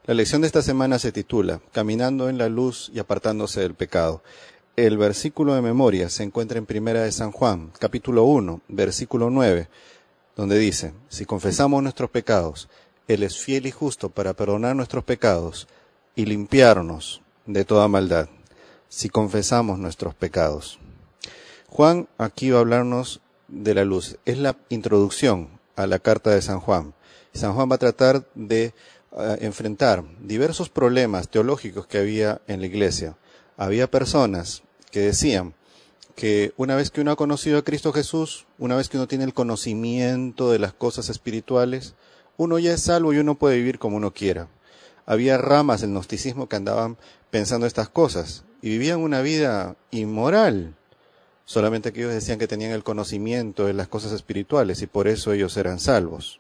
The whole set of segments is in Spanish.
La lección de esta semana se titula Caminando en la luz y apartándose del pecado. El versículo de memoria se encuentra en Primera de San Juan, capítulo 1, versículo 9, donde dice: si confesamos nuestros pecados, Él es fiel y justo para perdonar nuestros pecados y limpiarnos de toda maldad. Si confesamos nuestros pecados. Juan aquí va a hablarnos de la luz. Es la introducción a la carta de San Juan. San Juan va a tratar de enfrentar diversos problemas teológicos que había en la iglesia. Había personas que decían que una vez que uno ha conocido a Cristo Jesús, una vez que uno tiene el conocimiento de las cosas espirituales, uno ya es salvo y uno puede vivir como uno quiera. Había ramas del gnosticismo que andaban pensando estas cosas y vivían una vida inmoral. Solamente que ellos decían que tenían el conocimiento de las cosas espirituales y por eso ellos eran salvos.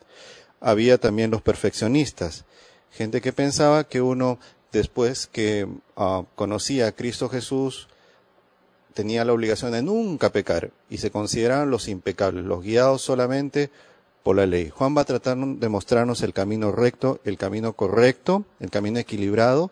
Había también los perfeccionistas, gente que pensaba que uno, después que conocía a Cristo Jesús, tenía la obligación de nunca pecar y se consideraban los impecables, los guiados solamente por la ley. Juan va a tratar de mostrarnos el camino recto, el camino correcto, el camino equilibrado,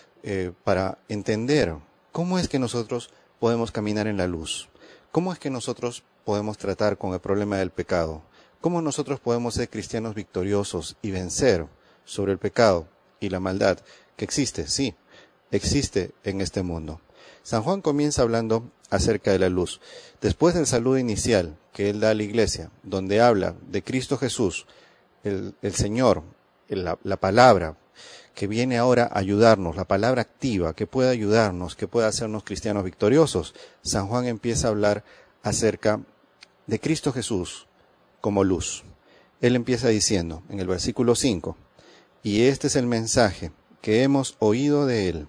para entender cómo es que nosotros podemos caminar en la luz, cómo es que nosotros podemos tratar con el problema del pecado, cómo nosotros podemos ser cristianos victoriosos y vencer sobre el pecado y la maldad que existe, sí, existe en este mundo. San Juan comienza hablando acerca de la luz. Después del saludo inicial que él da a la iglesia, donde habla de Cristo Jesús, el Señor, la palabra que viene ahora a ayudarnos, la palabra activa que puede ayudarnos, que puede hacernos cristianos victoriosos, San Juan empieza a hablar acerca de Cristo Jesús como luz. Él empieza diciendo en el versículo 5, y este es el mensaje que hemos oído de Él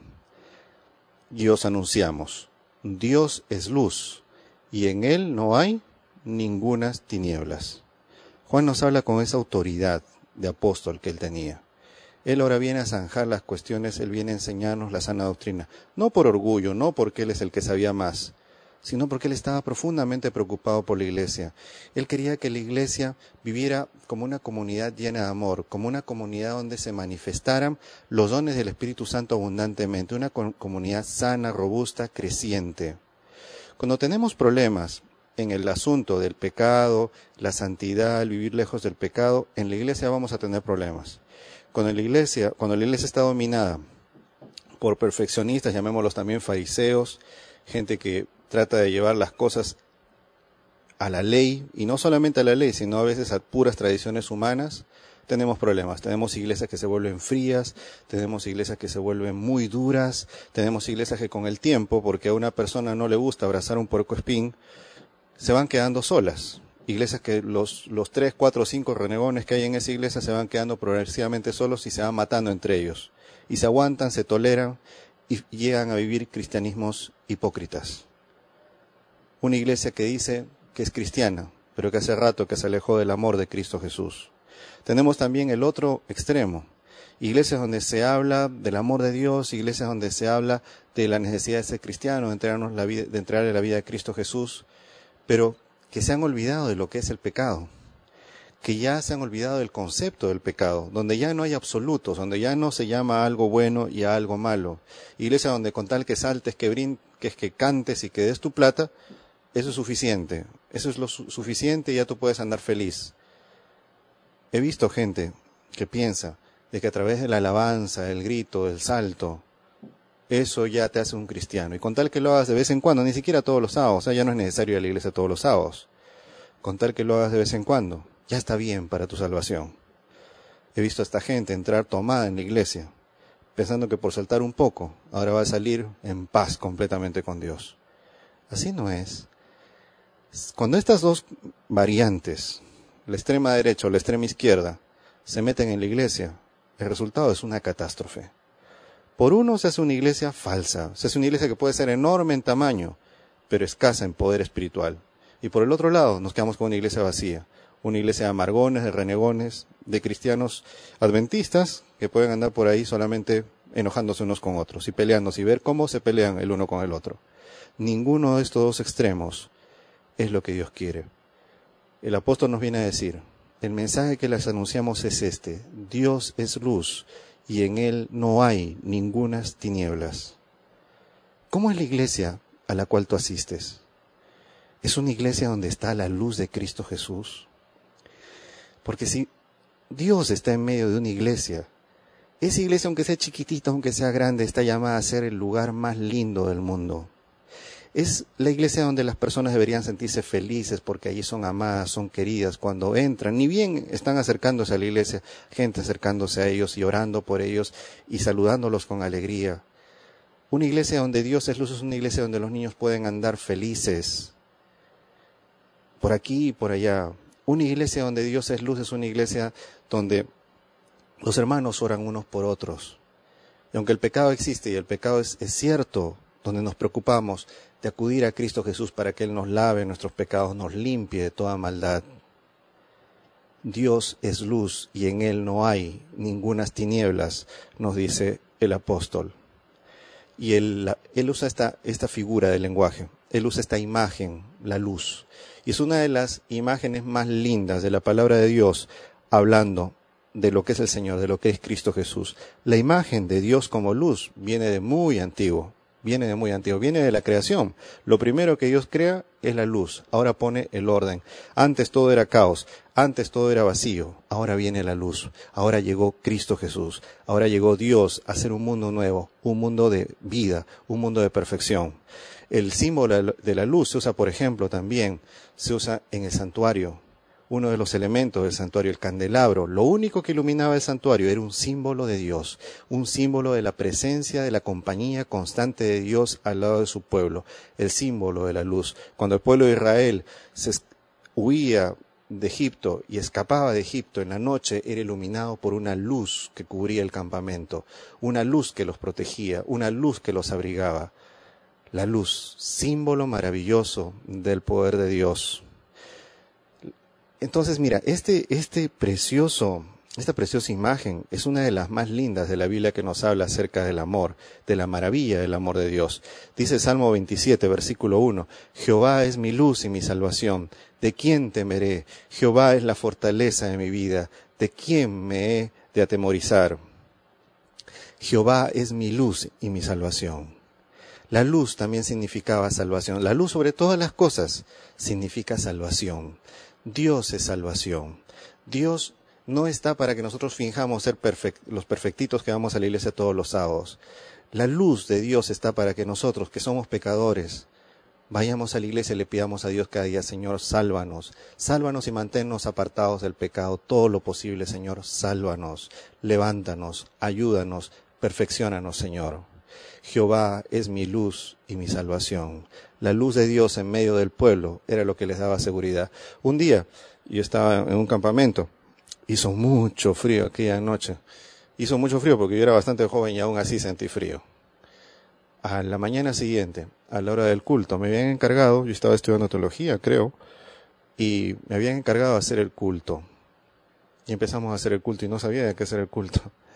y os anunciamos: Dios es luz y en Él no hay ningunas tinieblas. Juan nos habla con esa autoridad de apóstol que él tenía. Él ahora viene a zanjar las cuestiones, él viene a enseñarnos la sana doctrina, no por orgullo, no porque él es el que sabía más, sino porque él estaba profundamente preocupado por la iglesia. Él quería que la iglesia viviera como una comunidad llena de amor, como una comunidad donde se manifestaran los dones del Espíritu Santo abundantemente, una comunidad sana, robusta, creciente. Cuando tenemos problemas en el asunto del pecado, la santidad, el vivir lejos del pecado, en la iglesia vamos a tener problemas. Cuando la iglesia está dominada por perfeccionistas, llamémoslos también fariseos, gente que trata de llevar las cosas a la ley, y no solamente a la ley, sino a veces a puras tradiciones humanas, tenemos problemas. Tenemos iglesias que se vuelven frías, tenemos iglesias que se vuelven muy duras, tenemos iglesias que con el tiempo, porque a una persona no le gusta abrazar un puercoespín, se van quedando solas. Iglesias que los 3, 4, 5 renegones que hay en esa iglesia se van quedando progresivamente solos y se van matando entre ellos. Y se aguantan, se toleran y llegan a vivir cristianismos hipócritas. Una iglesia que dice que es cristiana, pero que hace rato que se alejó del amor de Cristo Jesús. Tenemos también el otro extremo. Iglesias donde se habla del amor de Dios, iglesias donde se habla de la necesidad de ser cristiano, de entregarle la vida a Cristo Jesús, pero que se han olvidado de lo que es el pecado, que ya se han olvidado del concepto del pecado, donde ya no hay absolutos, donde ya no se llama a algo bueno y a algo malo. Iglesia donde con tal que saltes, que brinques, que cantes y que des tu plata, eso es suficiente, eso es lo suficiente y ya tú puedes andar feliz. He visto gente que piensa de que a través de la alabanza, el grito, el salto, eso ya te hace un cristiano. Y con tal que lo hagas de vez en cuando, ni siquiera todos los sábados, ya no es necesario ir a la iglesia todos los sábados. Con tal que lo hagas de vez en cuando, ya está bien para tu salvación. He visto a esta gente entrar tomada en la iglesia, pensando que por saltar un poco, ahora va a salir en paz completamente con Dios. Así no es. Cuando estas dos variantes, la extrema derecha o la extrema izquierda, se meten en la iglesia, el resultado es una catástrofe. Por uno se hace una iglesia falsa, se hace una iglesia que puede ser enorme en tamaño, pero escasa en poder espiritual. Y por el otro lado nos quedamos con una iglesia vacía, una iglesia de amargones, de renegones, de cristianos adventistas que pueden andar por ahí solamente enojándose unos con otros y peleándose y ver cómo se pelean el uno con el otro. Ninguno de estos dos extremos es lo que Dios quiere. El apóstol nos viene a decir, el mensaje que les anunciamos es este: Dios es luz y en él no hay ningunas tinieblas. ¿Cómo es la iglesia a la cual tú asistes? ¿Es una iglesia donde está la luz de Cristo Jesús? Porque si Dios está en medio de una iglesia, esa iglesia, aunque sea chiquitita, aunque sea grande, está llamada a ser el lugar más lindo del mundo. Es la iglesia donde las personas deberían sentirse felices porque allí son amadas, son queridas cuando entran. Ni bien están acercándose a la iglesia, gente acercándose a ellos y orando por ellos y saludándolos con alegría. Una iglesia donde Dios es luz es una iglesia donde los niños pueden andar felices, por aquí y por allá. Una iglesia donde Dios es luz es una iglesia donde los hermanos oran unos por otros. Y aunque el pecado existe y el pecado es cierto, donde nos preocupamos de acudir a Cristo Jesús para que Él nos lave nuestros pecados, nos limpie de toda maldad. Dios es luz y en Él no hay ningunas tinieblas, nos dice el apóstol. Y él usa esta figura del lenguaje, Él usa esta imagen, la luz. Y es una de las imágenes más lindas de la palabra de Dios, hablando de lo que es el Señor, de lo que es Cristo Jesús. La imagen de Dios como luz viene de muy antiguo, viene de la creación. Lo primero que Dios crea es la luz, ahora pone el orden. Antes todo era caos, antes todo era vacío, ahora viene la luz, ahora llegó Cristo Jesús, ahora llegó Dios a hacer un mundo nuevo, un mundo de vida, un mundo de perfección. El símbolo de la luz se usa, por ejemplo, también, se usa en el santuario. Uno de los elementos del santuario, el candelabro, lo único que iluminaba el santuario era un símbolo de Dios, un símbolo de la presencia, de la compañía constante de Dios al lado de su pueblo, el símbolo de la luz. Cuando el pueblo de Israel huía de Egipto y escapaba de Egipto en la noche, era iluminado por una luz que cubría el campamento, una luz que los protegía, una luz que los abrigaba. La luz, símbolo maravilloso del poder de Dios. Entonces, mira, esta preciosa imagen es una de las más lindas de la Biblia que nos habla acerca del amor, de la maravilla del amor de Dios. Dice Salmo 27, versículo 1, Jehová es mi luz y mi salvación, ¿de quién temeré? Jehová es la fortaleza de mi vida, ¿de quién me he de atemorizar? Jehová es mi luz y mi salvación. La luz también significaba salvación. La luz sobre todas las cosas significa salvación. Dios es salvación. Dios no está para que nosotros finjamos ser los perfectitos que vamos a la iglesia todos los sábados. La luz de Dios está para que nosotros, que somos pecadores, vayamos a la iglesia y le pidamos a Dios cada día, Señor, sálvanos. Sálvanos y manténnos apartados del pecado todo lo posible, Señor. Sálvanos, levántanos, ayúdanos, perfecciónanos, Señor. Jehová es mi luz y mi salvación. La luz de Dios en medio del pueblo era lo que les daba seguridad. Un día yo estaba en un campamento, hizo mucho frío aquella noche. Hizo mucho frío porque yo era bastante joven y aún así sentí frío. A la mañana siguiente, a la hora del culto, me habían encargado, yo estaba estudiando teología, creo, y me habían encargado de hacer el culto. Y empezamos a hacer el culto y no sabía de qué hacer el culto.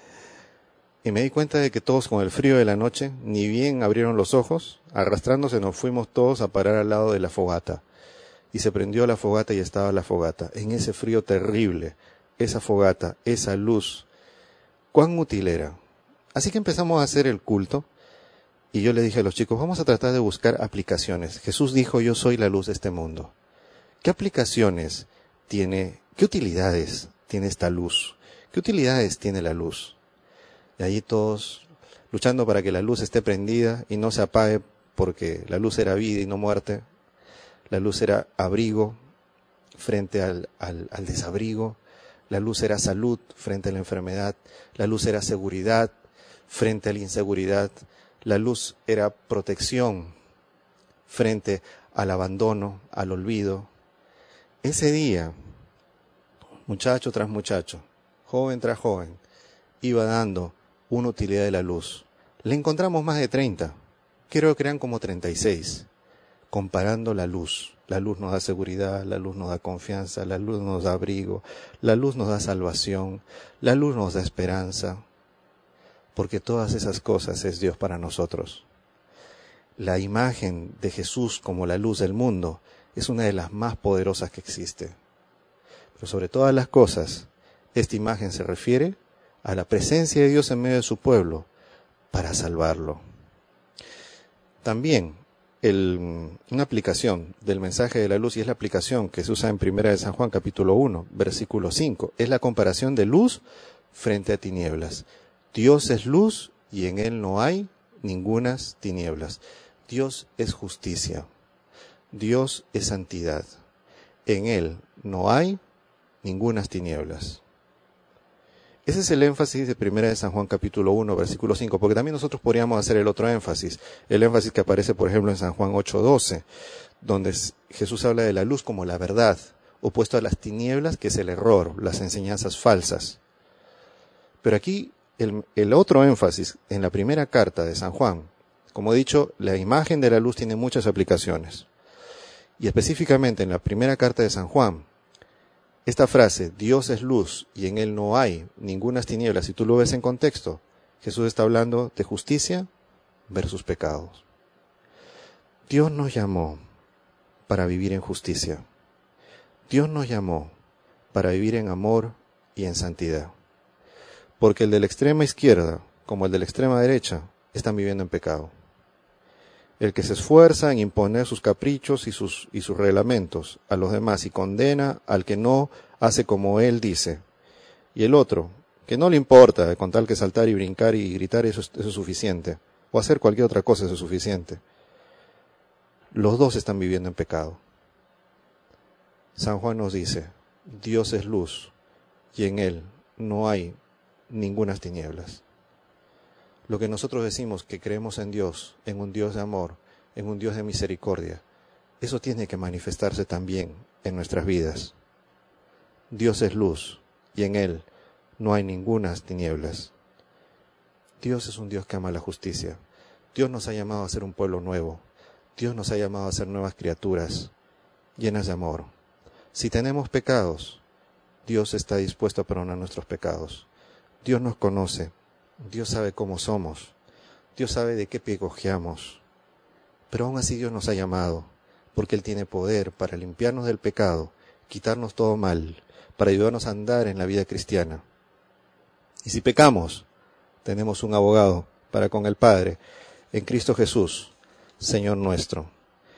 Y me di cuenta de que todos con el frío de la noche, ni bien abrieron los ojos, arrastrándose nos fuimos todos a parar al lado de la fogata. Y se prendió la fogata y estaba la fogata. En ese frío terrible, esa fogata, esa luz, cuán útil era. Así que empezamos a hacer el culto y yo le dije a los chicos, vamos a tratar de buscar aplicaciones. Jesús dijo, yo soy la luz de este mundo. ¿Qué aplicaciones tiene, qué utilidades tiene esta luz? ¿Qué utilidades tiene la luz? Y allí todos luchando para que la luz esté prendida y no se apague, porque la luz era vida y no muerte. La luz era abrigo frente al desabrigo. La luz era salud frente a la enfermedad. La luz era seguridad frente a la inseguridad. La luz era protección frente al abandono, al olvido. Ese día, muchacho tras muchacho, joven tras joven, iba dando una utilidad de la luz. Le encontramos más de 30, creo que eran como 36, comparando la luz. La luz nos da seguridad, la luz nos da confianza, la luz nos da abrigo, la luz nos da salvación, la luz nos da esperanza, porque todas esas cosas es Dios para nosotros. La imagen de Jesús como la luz del mundo es una de las más poderosas que existe. Pero sobre todas las cosas, esta imagen se refiere a la presencia de Dios en medio de su pueblo para salvarlo. También una aplicación del mensaje de la luz, y es la aplicación que se usa en Primera de San Juan capítulo 1, versículo 5, es la comparación de luz frente a tinieblas. Dios es luz y en Él no hay ningunas tinieblas. Dios es justicia. Dios es santidad. En Él no hay ningunas tinieblas. Ese es el énfasis de Primera de San Juan capítulo 1, versículo 5, porque también nosotros podríamos hacer el otro énfasis, el énfasis que aparece, por ejemplo, en San Juan 8:12, donde Jesús habla de la luz como la verdad, opuesto a las tinieblas, que es el error, las enseñanzas falsas. Pero aquí el otro énfasis en la primera carta de San Juan, como he dicho, la imagen de la luz tiene muchas aplicaciones. Y específicamente en la primera carta de San Juan, esta frase, Dios es luz y en Él no hay ningunas tinieblas, si tú lo ves en contexto, Jesús está hablando de justicia versus pecados. Dios nos llamó para vivir en justicia. Dios nos llamó para vivir en amor y en santidad. Porque el de la extrema izquierda, como el de la extrema derecha, están viviendo en pecado. El que se esfuerza en imponer sus caprichos y sus reglamentos a los demás y condena al que no hace como él dice. Y el otro, que no le importa, con tal que saltar y brincar y gritar, eso es suficiente. O hacer cualquier otra cosa, eso es suficiente. Los dos están viviendo en pecado. San Juan nos dice, Dios es luz y en Él no hay ningunas tinieblas. Lo que nosotros decimos que creemos en Dios, en un Dios de amor, en un Dios de misericordia, eso tiene que manifestarse también en nuestras vidas. Dios es luz y en Él no hay ningunas tinieblas. Dios es un Dios que ama la justicia. Dios nos ha llamado a ser un pueblo nuevo. Dios nos ha llamado a ser nuevas criaturas, llenas de amor. Si tenemos pecados, Dios está dispuesto a perdonar nuestros pecados. Dios nos conoce. Dios sabe cómo somos, Dios sabe de qué pie cojeamos, pero aún así Dios nos ha llamado, porque Él tiene poder para limpiarnos del pecado, quitarnos todo mal, para ayudarnos a andar en la vida cristiana. Y si pecamos, tenemos un abogado para con el Padre, en Cristo Jesús, Señor nuestro.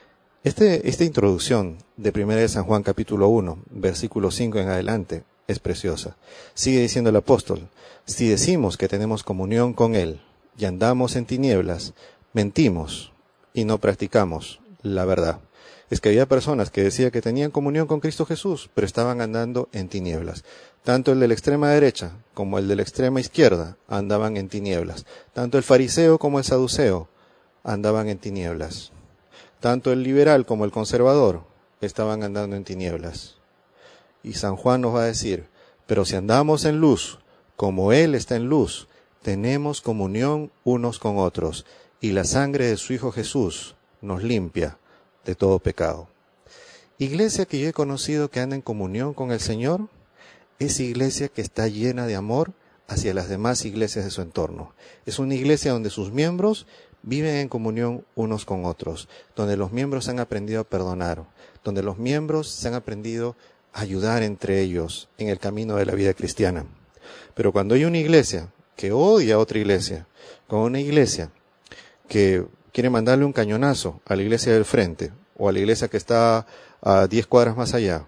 Esta introducción de 1 de San Juan capítulo 1, versículo 5 en adelante, es preciosa. Sigue diciendo el apóstol, si decimos que tenemos comunión con Él y andamos en tinieblas, mentimos y no practicamos la verdad. Es que había personas que decían que tenían comunión con Cristo Jesús, pero estaban andando en tinieblas. Tanto el de la extrema derecha como el de la extrema izquierda andaban en tinieblas. Tanto el fariseo como el saduceo andaban en tinieblas. Tanto el liberal como el conservador estaban andando en tinieblas. Y San Juan nos va a decir, pero si andamos en luz, como Él está en luz, tenemos comunión unos con otros, y la sangre de su Hijo Jesús nos limpia de todo pecado. Iglesia que yo he conocido que anda en comunión con el Señor, es iglesia que está llena de amor hacia las demás iglesias de su entorno. Es una iglesia donde sus miembros viven en comunión unos con otros, donde los miembros han aprendido a perdonar, donde los miembros se han aprendido ayudar entre ellos en el camino de la vida cristiana. Pero cuando hay una iglesia que odia a otra iglesia, con una iglesia que quiere mandarle un cañonazo a la iglesia del frente o a la iglesia que está a 10 cuadras más allá,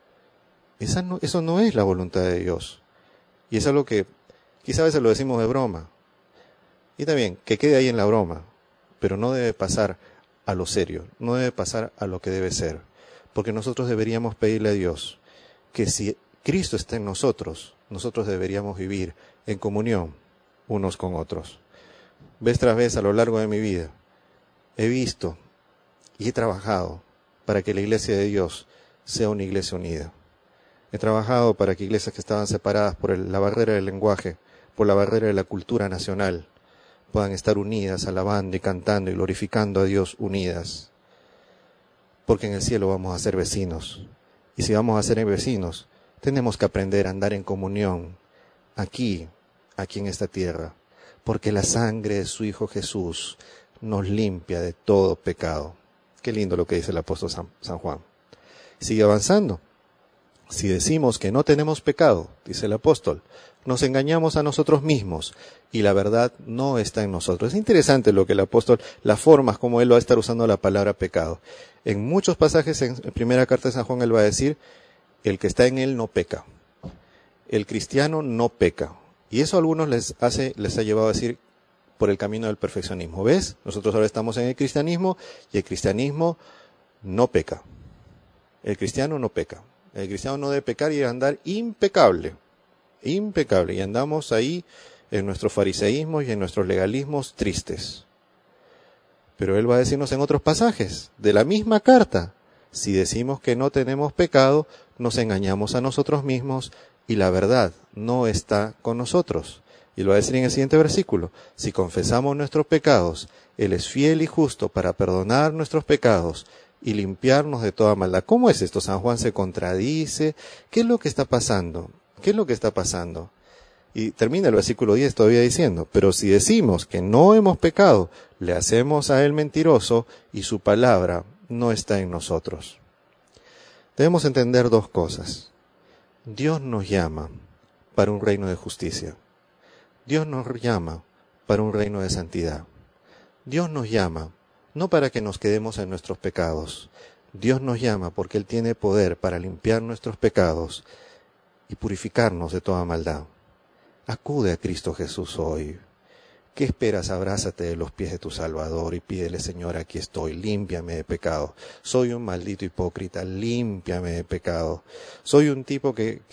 eso no es la voluntad de Dios. Y es algo que quizás a veces lo decimos de broma. Y también, que quede ahí en la broma, pero no debe pasar a lo serio, no debe pasar a lo que debe ser. Porque nosotros deberíamos pedirle a Dios que si Cristo está en nosotros, nosotros deberíamos vivir en comunión unos con otros. Vez tras vez a lo largo de mi vida, he visto y he trabajado para que la iglesia de Dios sea una iglesia unida. He trabajado para que iglesias que estaban separadas por la barrera del lenguaje, por la barrera de la cultura nacional, puedan estar unidas, alabando y cantando y glorificando a Dios unidas. Porque en el cielo vamos a ser vecinos. Y si vamos a ser vecinos, tenemos que aprender a andar en comunión aquí en esta tierra. Porque la sangre de su Hijo Jesús nos limpia de todo pecado. Qué lindo lo que dice el apóstol San Juan. Sigue avanzando. Si decimos que no tenemos pecado, dice el apóstol, nos engañamos a nosotros mismos y la verdad no está en nosotros. Es interesante lo que el apóstol, las formas como él va a estar usando la palabra pecado. En muchos pasajes en primera carta de San Juan él va a decir, el que está en él no peca. El cristiano no peca. Y eso a algunos les ha llevado a decir por el camino del perfeccionismo. ¿Ves? Nosotros ahora estamos en el cristianismo y el cristianismo no peca. El cristiano no peca. El cristiano no debe pecar y andar impecable. Impecable. Y andamos ahí en nuestros fariseísmos y en nuestros legalismos tristes. Pero él va a decirnos en otros pasajes de la misma carta, si decimos que no tenemos pecado, nos engañamos a nosotros mismos y la verdad no está con nosotros. Y lo va a decir en el siguiente versículo, si confesamos nuestros pecados, Él es fiel y justo para perdonar nuestros pecados y limpiarnos de toda maldad. ¿Cómo es esto? San Juan se contradice. ¿Qué es lo que está pasando? ¿Qué es lo que está pasando? Y termina el versículo 10 todavía diciendo, pero si decimos que no hemos pecado, le hacemos a Él mentiroso y su palabra no está en nosotros. Debemos entender dos cosas. Dios nos llama para un reino de justicia. Dios nos llama para un reino de santidad. Dios nos llama no para que nos quedemos en nuestros pecados. Dios nos llama porque Él tiene poder para limpiar nuestros pecados y purificarnos de toda maldad. Acude a Cristo Jesús hoy. ¿Qué esperas? Abrázate de los pies de tu Salvador y pídele, Señor, aquí estoy, límpiame de pecado. Soy un maldito hipócrita, límpiame de pecado. Soy un tipo que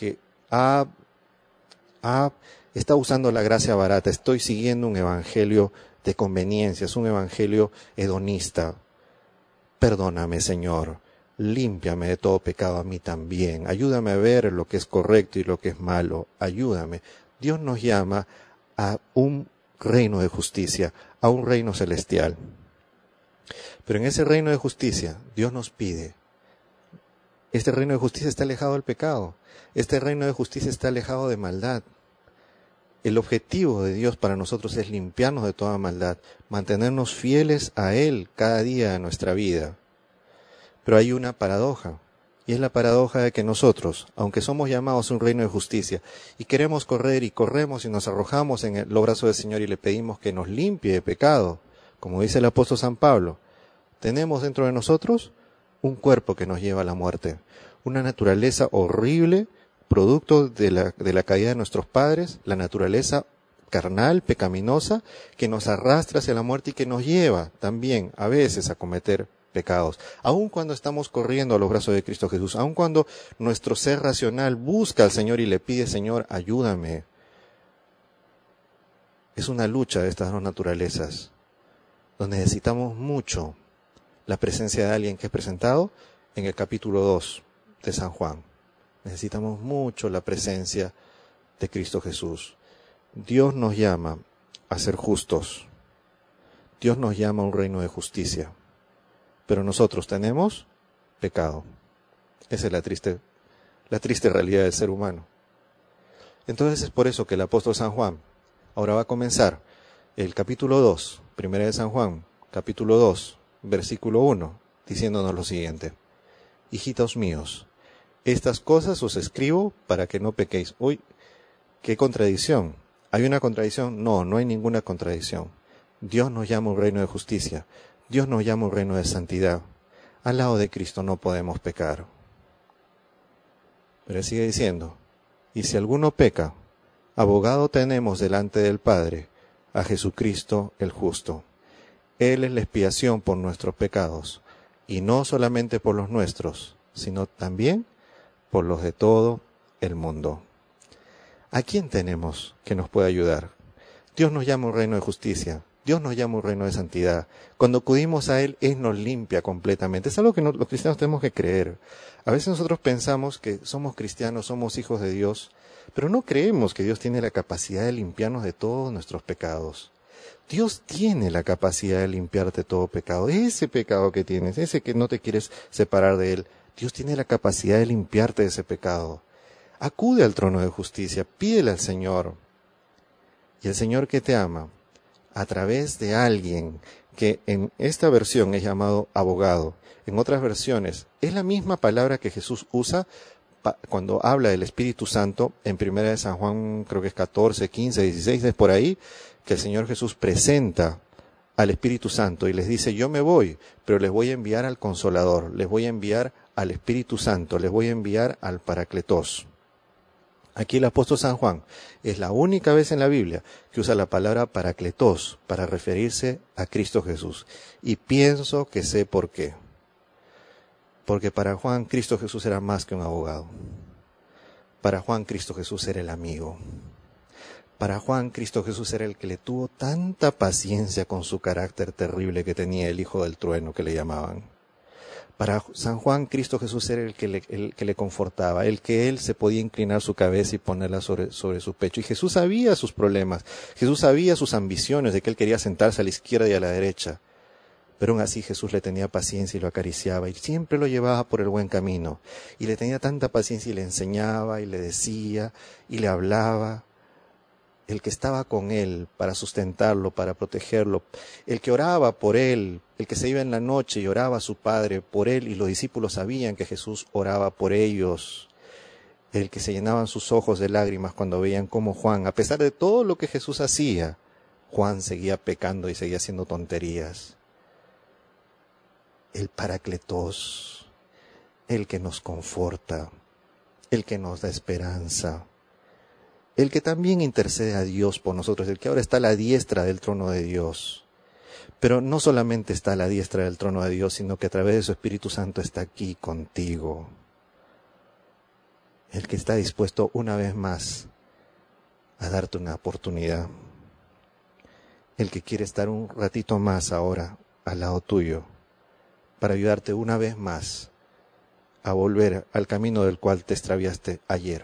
está usando la gracia barata. Estoy siguiendo un evangelio de conveniencias, un evangelio hedonista. Perdóname, Señor. Límpiame de todo pecado a mí también. Ayúdame a ver lo que es correcto y lo que es malo. Ayúdame. Dios nos llama a un reino de justicia, a un reino celestial. Pero en ese reino de justicia, Dios nos pide, este reino de justicia está alejado del pecado, este reino de justicia está alejado de maldad. El objetivo de Dios para nosotros es limpiarnos de toda maldad, mantenernos fieles a Él cada día de nuestra vida. Pero hay una paradoja, y es la paradoja de que nosotros, aunque somos llamados a un reino de justicia, y queremos correr y corremos y nos arrojamos en los brazos del Señor y le pedimos que nos limpie de pecado, como dice el apóstol San Pablo, tenemos dentro de nosotros un cuerpo que nos lleva a la muerte, una naturaleza horrible, producto de la caída de nuestros padres, la naturaleza carnal, pecaminosa, que nos arrastra hacia la muerte y que nos lleva también a veces a cometer pecados. Aun cuando estamos corriendo a los brazos de Cristo Jesús, aun cuando nuestro ser racional busca al Señor y le pide, Señor, ayúdame. Es una lucha de estas dos naturalezas, donde necesitamos mucho la presencia de alguien que es presentado en el capítulo 2 de San Juan. Necesitamos mucho la presencia de Cristo Jesús. Dios nos llama a ser justos. Dios nos llama a un reino de justicia. Pero nosotros tenemos pecado. Esa es la triste realidad del ser humano. Entonces es por eso que el apóstol San Juan ahora va a comenzar el capítulo 2, primera de San Juan, capítulo 2, versículo 1, diciéndonos lo siguiente. Hijitos míos, estas cosas os escribo para que no pequéis. Uy, qué contradicción. ¿Hay una contradicción? No, no hay ninguna contradicción. Dios nos llama a un reino de justicia. Dios nos llama a un reino de santidad. Al lado de Cristo no podemos pecar. Pero sigue diciendo, y si alguno peca, abogado tenemos delante del Padre, a Jesucristo el justo. Él es la expiación por nuestros pecados, y no solamente por los nuestros, sino también por los de todo el mundo. ¿A quién tenemos que nos pueda ayudar? Dios nos llama a un reino de justicia. Dios nos llama a un reino de santidad. Cuando acudimos a Él, Él nos limpia completamente. Es algo que los cristianos tenemos que creer. A veces nosotros pensamos que somos cristianos, somos hijos de Dios, pero no creemos que Dios tiene la capacidad de limpiarnos de todos nuestros pecados. Dios tiene la capacidad de limpiarte todo pecado. Ese pecado que tienes, ese que no te quieres separar de Él, Dios tiene la capacidad de limpiarte de ese pecado. Acude al trono de justicia, pídele al Señor. Y el Señor que te ama, a través de alguien que en esta versión es llamado abogado, en otras versiones es la misma palabra que Jesús usa cuando habla del Espíritu Santo, en primera de San Juan, creo que es 14, 15, 16, es por ahí, que el Señor Jesús presenta al Espíritu Santo y les dice, yo me voy, pero les voy a enviar al Consolador, les voy a enviar al Espíritu Santo, les voy a enviar al Paracletos. Aquí el apóstol San Juan es la única vez en la Biblia que usa la palabra Paracletos para referirse a Cristo Jesús. Y pienso que sé por qué. Porque para Juan, Cristo Jesús era más que un abogado. Para Juan, Cristo Jesús era el amigo. Para Juan, Cristo Jesús era el que le tuvo tanta paciencia con su carácter terrible que tenía el hijo del trueno que le llamaban. Para San Juan, Cristo Jesús era el que le confortaba, el que él se podía inclinar su cabeza y ponerla sobre su pecho. Y Jesús sabía sus problemas, Jesús sabía sus ambiciones de que él quería sentarse a la izquierda y a la derecha. Pero aún así Jesús le tenía paciencia y lo acariciaba y siempre lo llevaba por el buen camino. Y le tenía tanta paciencia y le enseñaba y le decía y le hablaba. El que estaba con él para sustentarlo, para protegerlo, el que oraba por él, el que se iba en la noche y oraba a su Padre por él, y los discípulos sabían que Jesús oraba por ellos, el que se llenaban sus ojos de lágrimas cuando veían cómo Juan, a pesar de todo lo que Jesús hacía, Juan seguía pecando y seguía haciendo tonterías. El Paracletos, el que nos conforta, el que nos da esperanza, el que también intercede a Dios por nosotros, el que ahora está a la diestra del trono de Dios. Pero no solamente está a la diestra del trono de Dios, sino que a través de su Espíritu Santo está aquí contigo. El que está dispuesto una vez más a darte una oportunidad. El que quiere estar un ratito más ahora al lado tuyo, para ayudarte una vez más a volver al camino del cual te extraviaste ayer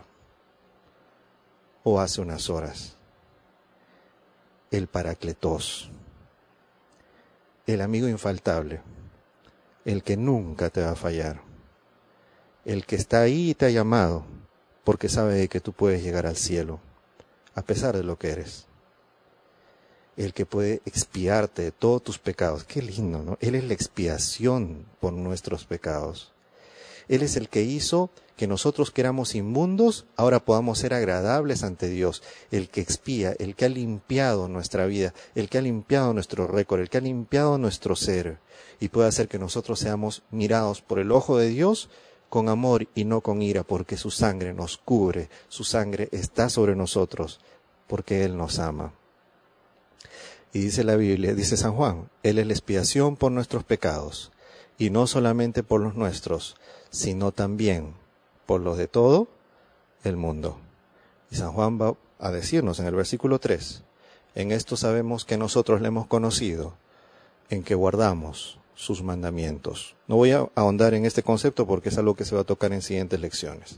o hace unas horas. El Paracletos, el amigo infaltable, el que nunca te va a fallar, el que está ahí y te ha llamado porque sabe que tú puedes llegar al cielo a pesar de lo que eres, el que puede expiarte de todos tus pecados. Qué lindo, ¿no? Él es la expiación por nuestros pecados. Él es el que hizo que nosotros que éramos inmundos, ahora podamos ser agradables ante Dios. El que expía, el que ha limpiado nuestra vida, el que ha limpiado nuestro récord, el que ha limpiado nuestro ser. Y puede hacer que nosotros seamos mirados por el ojo de Dios con amor y no con ira, porque su sangre nos cubre, su sangre está sobre nosotros, porque Él nos ama. Y dice la Biblia, dice San Juan, Él es la expiación por nuestros pecados, y no solamente por los nuestros, sino también por los de todo el mundo. Y San Juan va a decirnos en el versículo 3, en esto sabemos que nosotros le hemos conocido, en que guardamos sus mandamientos. No voy a ahondar en este concepto porque es algo que se va a tocar en siguientes lecciones.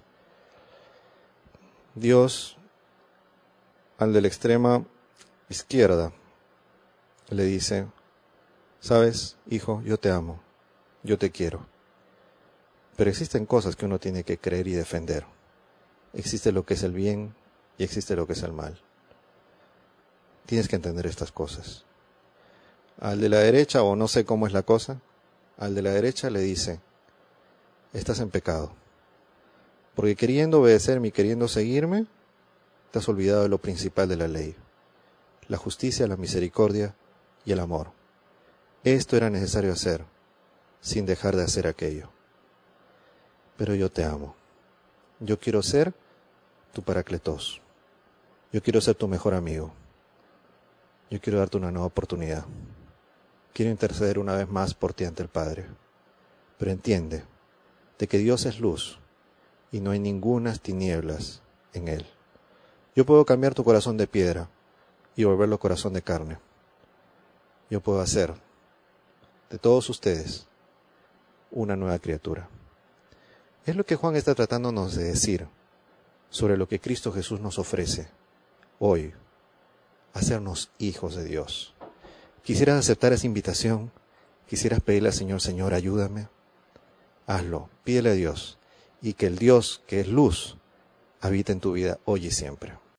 Dios, al de la extrema izquierda, le dice, ¿sabes, hijo? Yo te amo, yo te quiero. Pero existen cosas que uno tiene que creer y defender. Existe lo que es el bien y existe lo que es el mal. Tienes que entender estas cosas. Al de la derecha, o no sé cómo es la cosa, al de la derecha le dice, estás en pecado. Porque queriendo obedecerme y queriendo seguirme, te has olvidado de lo principal de la ley. La justicia, la misericordia y el amor. Esto era necesario hacer, sin dejar de hacer aquello. Pero yo te amo. Yo quiero ser tu Paracletos. Yo quiero ser tu mejor amigo. Yo quiero darte una nueva oportunidad. Quiero interceder una vez más por ti ante el Padre. Pero entiende de que Dios es luz y no hay ningunas tinieblas en Él. Yo puedo cambiar tu corazón de piedra y volverlo corazón de carne. Yo puedo hacer de todos ustedes una nueva criatura. Es lo que Juan está tratándonos de decir sobre lo que Cristo Jesús nos ofrece hoy, hacernos hijos de Dios. ¿Quisieras aceptar esa invitación? ¿Quisieras pedirle al Señor, Señor, ayúdame? Hazlo, pídele a Dios, y que el Dios que es luz habite en tu vida hoy y siempre.